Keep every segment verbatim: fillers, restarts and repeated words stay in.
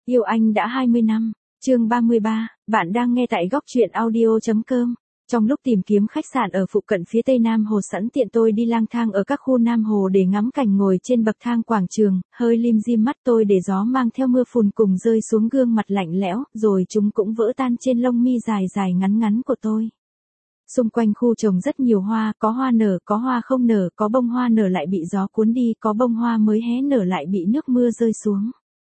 Yêu anh đã hai mươi năm, chương ba mươi ba, bạn đang nghe tại góc truyện audio.com. Trong lúc tìm kiếm khách sạn ở phụ cận phía tây Nam Hồ sẵn tiện tôi đi lang thang ở các khu Nam Hồ để ngắm cảnh ngồi trên bậc thang quảng trường, hơi lim dim mắt tôi để gió mang theo mưa phùn cùng rơi xuống gương mặt lạnh lẽo, rồi chúng cũng vỡ tan trên lông mi dài dài ngắn ngắn của tôi. Xung quanh khu trồng rất nhiều hoa, có hoa nở, có hoa không nở, có bông hoa nở lại bị gió cuốn đi, có bông hoa mới hé nở lại bị nước mưa rơi xuống.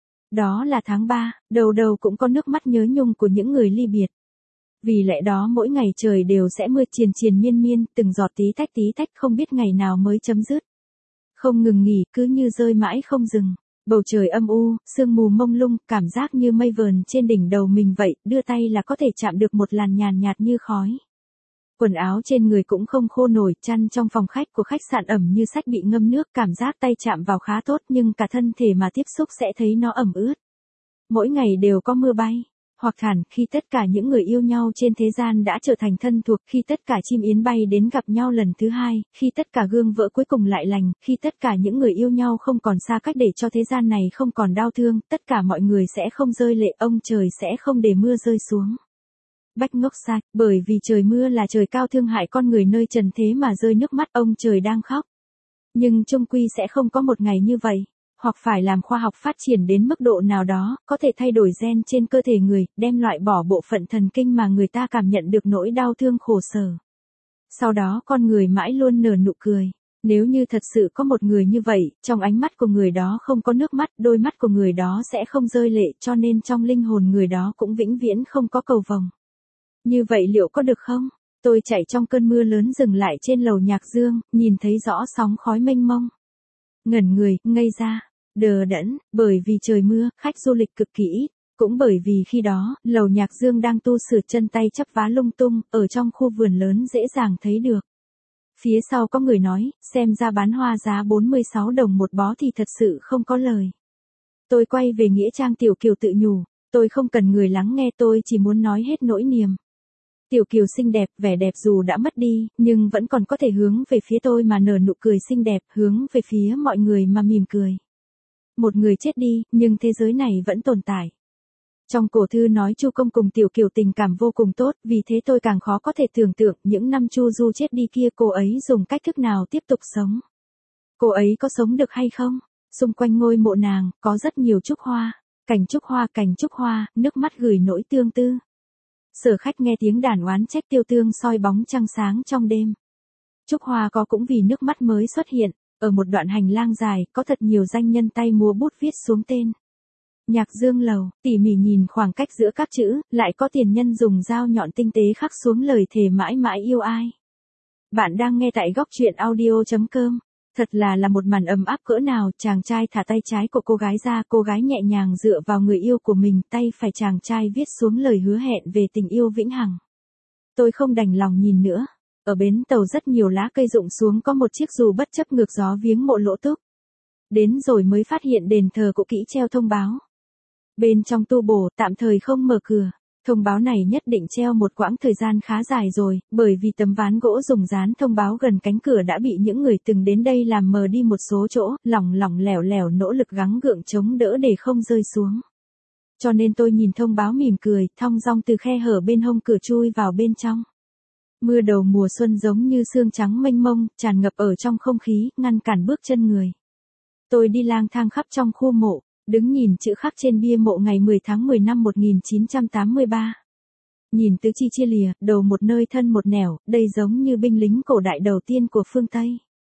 Đó là tháng ba, đầu đầu cũng có nước mắt nhớ nhung của những người ly biệt. Vì lẽ đó mỗi ngày trời đều sẽ mưa triền triền miên miên, từng giọt tí tách tí tách không biết ngày nào mới chấm dứt. Không ngừng nghỉ, cứ như rơi mãi không dừng. Bầu trời âm u, sương mù mông lung, cảm giác như mây vờn trên đỉnh đầu mình vậy, đưa tay là có thể chạm được một làn nhàn nhạt như khói. Quần áo trên người cũng không khô nổi, chăn trong phòng khách của khách sạn ẩm như sách bị ngâm nước, cảm giác tay chạm vào khá tốt nhưng cả thân thể mà tiếp xúc sẽ thấy nó ẩm ướt. Mỗi ngày đều có mưa bay, hoặc hẳn khi tất cả những người yêu nhau trên thế gian đã trở thành thân thuộc, khi tất cả chim yến bay đến gặp nhau lần thứ hai, khi tất cả gương vỡ cuối cùng lại lành, khi tất cả những người yêu nhau không còn xa cách để cho thế gian này không còn đau thương, tất cả mọi người sẽ không rơi lệ, ông trời sẽ không để mưa rơi xuống. Bách ngốc sai, bởi vì trời mưa là trời cao thương hại con người nơi trần thế mà rơi nước mắt, ông trời đang khóc. Nhưng chung quy sẽ không có một ngày như vậy, hoặc phải làm khoa học phát triển đến mức độ nào đó, có thể thay đổi gen trên cơ thể người, đem loại bỏ bộ phận thần kinh mà người ta cảm nhận được nỗi đau thương khổ sở. Sau đó con người mãi luôn nở nụ cười. Nếu như thật sự có một người như vậy, trong ánh mắt của người đó không có nước mắt, đôi mắt của người đó sẽ không rơi lệ, cho nên trong linh hồn người đó cũng vĩnh viễn không có cầu vồng. Như vậy liệu có được không? Tôi chạy trong cơn mưa lớn dừng lại trên lầu Nhạc Dương, nhìn thấy rõ sóng khói mênh mông. Ngẩn người, ngây ra, đờ đẫn, bởi vì trời mưa, khách du lịch cực kỳ ít, cũng bởi vì khi đó, lầu Nhạc Dương đang tu sửa, chân tay chắp vá lung tung, ở trong khu vườn lớn dễ dàng thấy được. Phía sau có người nói, xem ra bán hoa giá bốn mươi sáu đồng một bó thì thật sự không có lời. Tôi quay về nghĩa trang Tiểu Kiều tự nhủ, tôi không cần người lắng nghe, tôi chỉ muốn nói hết nỗi niềm. Tiểu Kiều xinh đẹp, vẻ đẹp dù đã mất đi, nhưng vẫn còn có thể hướng về phía tôi mà nở nụ cười xinh đẹp, hướng về phía mọi người mà mỉm cười. Một người chết đi, nhưng thế giới này vẫn tồn tại. Trong cổ thư nói Chu Công cùng Tiểu Kiều tình cảm vô cùng tốt, vì thế tôi càng khó có thể tưởng tượng những năm Chu Du chết đi kia cô ấy dùng cách thức nào tiếp tục sống. Cô ấy có sống được hay không? Xung quanh ngôi mộ nàng, có rất nhiều trúc hoa, cành trúc hoa, cành trúc hoa, nước mắt gửi nỗi tương tư. Sở Khách nghe tiếng đàn oán trách tiêu tương soi bóng trăng sáng trong đêm. Trúc hoa có cũng vì nước mắt mới xuất hiện, ở một đoạn hành lang dài, có thật nhiều danh nhân tay múa bút viết xuống tên. Nhạc Dương lầu, tỉ mỉ nhìn khoảng cách giữa các chữ, lại có tiền nhân dùng dao nhọn tinh tế khắc xuống lời thề mãi mãi yêu ai. Bạn đang nghe tại góc truyện audio.com. Thật là là một màn ấm áp cỡ nào, chàng trai thả tay trái của cô gái ra, cô gái nhẹ nhàng dựa vào người yêu của mình, tay phải chàng trai viết xuống lời hứa hẹn về tình yêu vĩnh hằng. Tôi không đành lòng nhìn nữa. Ở bến tàu rất nhiều lá cây rụng xuống, có một chiếc dù bất chấp ngược gió viếng mộ Lỗ Túc. Đến rồi mới phát hiện đền thờ cũ kỹ treo thông báo. Bên trong tu bổ, tạm thời không mở cửa. Thông báo này nhất định treo một quãng thời gian khá dài rồi, bởi vì tấm ván gỗ dùng dán thông báo gần cánh cửa đã bị những người từng đến đây làm mờ đi một số chỗ, lỏng lỏng lẻo lẻo nỗ lực gắng gượng chống đỡ để không rơi xuống. Cho nên tôi nhìn thông báo mỉm cười, thong dong từ khe hở bên hông cửa chui vào bên trong. Mưa đầu mùa xuân giống như sương trắng mênh mông, tràn ngập ở trong không khí, ngăn cản bước chân người. Tôi đi lang thang khắp trong khu mộ. Đứng nhìn chữ khắc trên bia mộ ngày mười tháng mười năm một nghìn chín trăm tám mươi ba. Nhìn tứ chi chia lìa, đầu một nơi thân một nẻo, đây giống như binh lính cổ đại đầu tiên của phương Tây.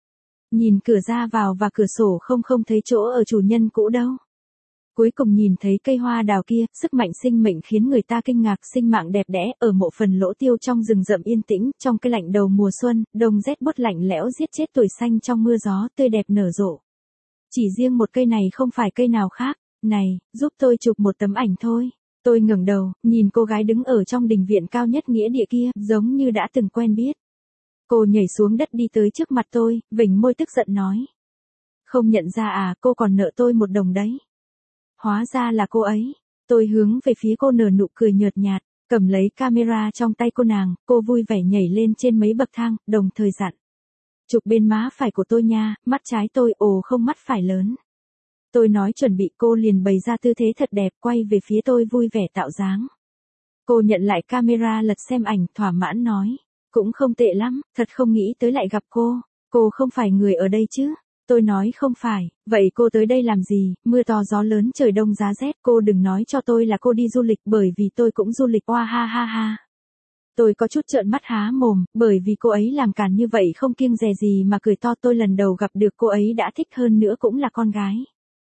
Nhìn cửa ra vào và cửa sổ không không thấy chỗ ở chủ nhân cũ đâu. Cuối cùng nhìn thấy cây hoa đào kia, sức mạnh sinh mệnh khiến người ta kinh ngạc, sinh mạng đẹp đẽ, ở mộ phần Lỗ Tiêu trong rừng rậm yên tĩnh, trong cái lạnh đầu mùa xuân, đông rét buốt lạnh lẽo giết chết tuổi xanh trong mưa gió, tươi đẹp nở rộ. Chỉ riêng một cây này không phải cây nào khác, này, giúp tôi chụp một tấm ảnh thôi. Tôi ngẩng đầu, nhìn cô gái đứng ở trong đình viện cao nhất nghĩa địa kia, giống như đã từng quen biết. Cô nhảy xuống đất đi tới trước mặt tôi, vểnh môi tức giận nói. Không nhận ra à, cô còn nợ tôi một đồng đấy. Hóa ra là cô ấy. Tôi hướng về phía cô nở nụ cười nhợt nhạt, cầm lấy camera trong tay cô nàng, cô vui vẻ nhảy lên trên mấy bậc thang, đồng thời dặn. Chụp bên má phải của tôi nha, mắt trái tôi, ồ không mắt phải lớn. Tôi nói chuẩn bị, cô liền bày ra tư thế thật đẹp, quay về phía tôi vui vẻ tạo dáng. Cô nhận lại camera lật xem ảnh, thỏa mãn nói. Cũng không tệ lắm, thật không nghĩ tới lại gặp cô. Cô không phải người ở đây chứ? Tôi nói không phải, vậy cô tới đây làm gì, mưa to gió lớn trời đông giá rét, cô đừng nói cho tôi là cô đi du lịch bởi vì tôi cũng du lịch, oa ha ha ha. Tôi có chút trợn mắt há mồm, bởi vì cô ấy làm càn như vậy không kiêng dè gì mà cười to. Tôi lần đầu gặp được cô ấy đã thích, hơn nữa cũng là con gái.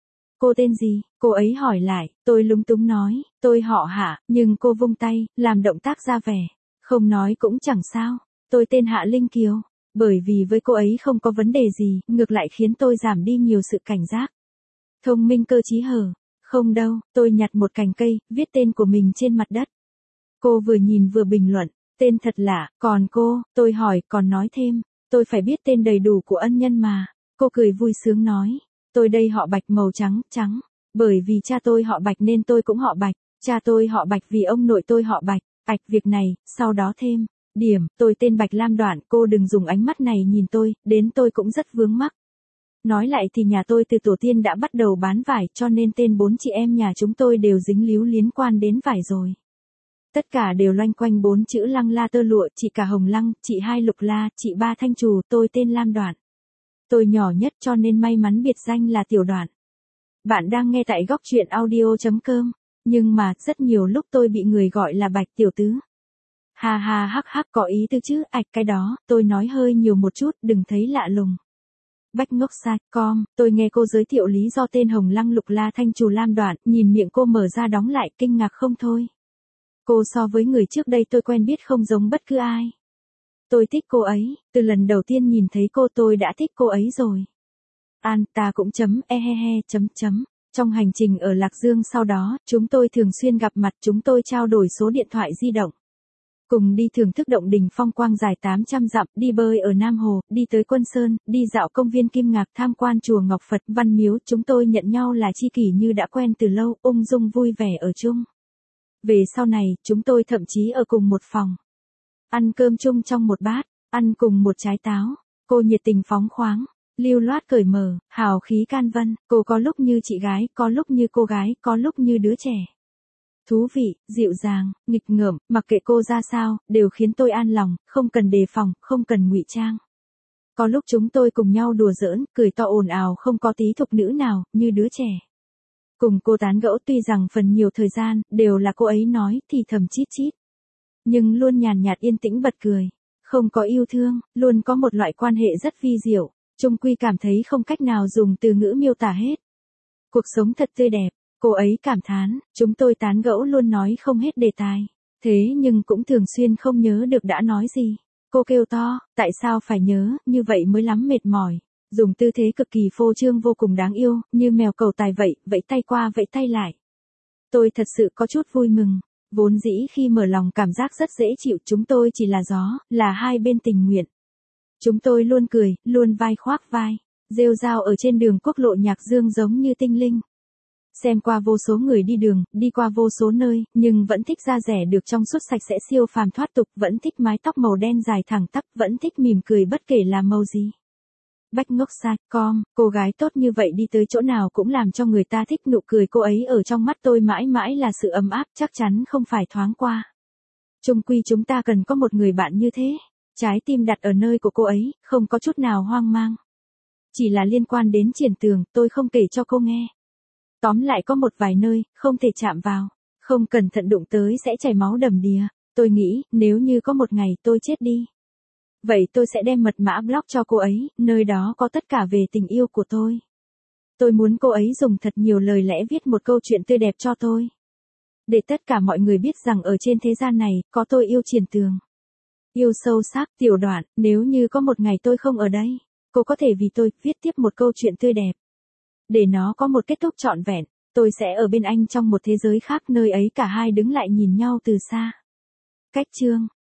Cô tên gì? Cô ấy hỏi lại, tôi lúng túng nói, tôi họ Hạ, nhưng cô vung tay, làm động tác ra vẻ. Không nói cũng chẳng sao, tôi tên Hạ Linh Kiều. Bởi vì với cô ấy không có vấn đề gì, ngược lại khiến tôi giảm đi nhiều sự cảnh giác. Thông minh cơ trí hở. Không đâu, tôi nhặt một cành cây, viết tên của mình trên mặt đất. Cô vừa nhìn vừa bình luận, tên thật lạ, còn cô, tôi hỏi, còn nói thêm, tôi phải biết tên đầy đủ của ân nhân mà. Cô cười vui sướng nói, tôi đây họ Bạch, màu trắng, trắng, bởi vì cha tôi họ Bạch nên tôi cũng họ Bạch, cha tôi họ Bạch vì ông nội tôi họ Bạch, ạch việc này, sau đó thêm, điểm, tôi tên Bạch Lam Đoạn, cô đừng dùng ánh mắt này nhìn tôi, đến tôi cũng rất vướng mắc. Nói lại thì nhà tôi từ tổ tiên đã bắt đầu bán vải, cho nên tên bốn chị em nhà chúng tôi đều dính líu liên quan đến vải rồi. Tất cả đều loanh quanh bốn chữ Lăng La tơ lụa, chị cả Hồng Lăng, chị hai Lục La, chị ba Thanh Trù, tôi tên Lam Đoạn. Tôi nhỏ nhất cho nên may mắn biệt danh là Tiểu Đoạn. Bạn đang nghe tại góc truyện audio chấm com, nhưng mà rất nhiều lúc tôi bị người gọi là Bạch Tiểu Tứ. Ha ha hắc hắc, có ý tư chứ, ạch cái đó, tôi nói hơi nhiều một chút, đừng thấy lạ lùng. Bách ngốc sai com, tôi nghe cô giới thiệu lý do tên Hồng Lăng Lục La Thanh Trù Lam Đoạn, nhìn miệng cô mở ra đóng lại, kinh ngạc không thôi. Cô so với người trước đây tôi quen biết không giống bất cứ ai. Tôi thích cô ấy, từ lần đầu tiên nhìn thấy cô tôi đã thích cô ấy rồi. An, ta cũng chấm, e he he, chấm chấm. Trong hành trình ở Lạc Dương sau đó, chúng tôi thường xuyên gặp mặt, chúng tôi trao đổi số điện thoại di động. Cùng đi thưởng thức động đình phong quang dài tám trăm dặm, đi bơi ở Nam Hồ, đi tới Quân Sơn, đi dạo công viên Kim Ngạc, tham quan chùa Ngọc Phật, Văn Miếu, chúng tôi nhận nhau là tri kỷ như đã quen từ lâu, ung dung vui vẻ ở chung. Về sau này, chúng tôi thậm chí ở cùng một phòng. Ăn cơm chung trong một bát, ăn cùng một trái táo, cô nhiệt tình phóng khoáng, lưu loát cởi mở, hào khí can vân, cô có lúc như chị gái, có lúc như cô gái, có lúc như đứa trẻ. Thú vị, dịu dàng, nghịch ngợm, mặc kệ cô ra sao, đều khiến tôi an lòng, không cần đề phòng, không cần ngụy trang. Có lúc chúng tôi cùng nhau đùa giỡn, cười to ồn ào không có tí thục nữ nào, như đứa trẻ. Cùng cô tán gẫu tuy rằng phần nhiều thời gian, đều là cô ấy nói, thì thầm chít chít. Nhưng luôn nhàn nhạt yên tĩnh bật cười. Không có yêu thương, luôn có một loại quan hệ rất vi diệu, chung quy cảm thấy không cách nào dùng từ ngữ miêu tả hết. Cuộc sống thật tươi đẹp, cô ấy cảm thán, chúng tôi tán gẫu luôn nói không hết đề tài. Thế nhưng cũng thường xuyên không nhớ được đã nói gì. Cô kêu to, tại sao phải nhớ, như vậy mới lắm mệt mỏi. Dùng tư thế cực kỳ phô trương vô cùng đáng yêu, như mèo cầu tài vậy, vẫy tay qua vẫy tay lại. Tôi thật sự có chút vui mừng. Vốn dĩ khi mở lòng cảm giác rất dễ chịu, chúng tôi chỉ là gió, là hai bên tình nguyện. Chúng tôi luôn cười, luôn vai khoác vai, rêu rao ở trên đường quốc lộ Nhạc Dương giống như tinh linh. Xem qua vô số người đi đường, đi qua vô số nơi, nhưng vẫn thích da rẻ được trong suốt sạch sẽ siêu phàm thoát tục, vẫn thích mái tóc màu đen dài thẳng tắp, vẫn thích mỉm cười bất kể là màu gì. Bách ngốc sai com, cô gái tốt như vậy đi tới chỗ nào cũng làm cho người ta thích, nụ cười cô ấy ở trong mắt tôi mãi mãi là sự ấm áp, chắc chắn không phải thoáng qua. Chung quy chúng ta cần có một người bạn như thế. Trái tim đặt ở nơi của cô ấy, không có chút nào hoang mang. Chỉ là liên quan đến Triển Tường, tôi không kể cho cô nghe. Tóm lại có một vài nơi, không thể chạm vào, không cẩn thận đụng tới sẽ chảy máu đầm đìa. Tôi nghĩ, nếu như có một ngày tôi chết đi, vậy tôi sẽ đem mật mã blog cho cô ấy, nơi đó có tất cả về tình yêu của tôi. Tôi muốn cô ấy dùng thật nhiều lời lẽ viết một câu chuyện tươi đẹp cho tôi. Để tất cả mọi người biết rằng ở trên thế gian này, có tôi yêu Triển Tường. Yêu sâu sắc, Tiểu Đoạn, nếu như có một ngày tôi không ở đây, cô có thể vì tôi, viết tiếp một câu chuyện tươi đẹp. Để nó có một kết thúc trọn vẹn, tôi sẽ ở bên anh trong một thế giới khác, nơi ấy cả hai đứng lại nhìn nhau từ xa. Cách chương.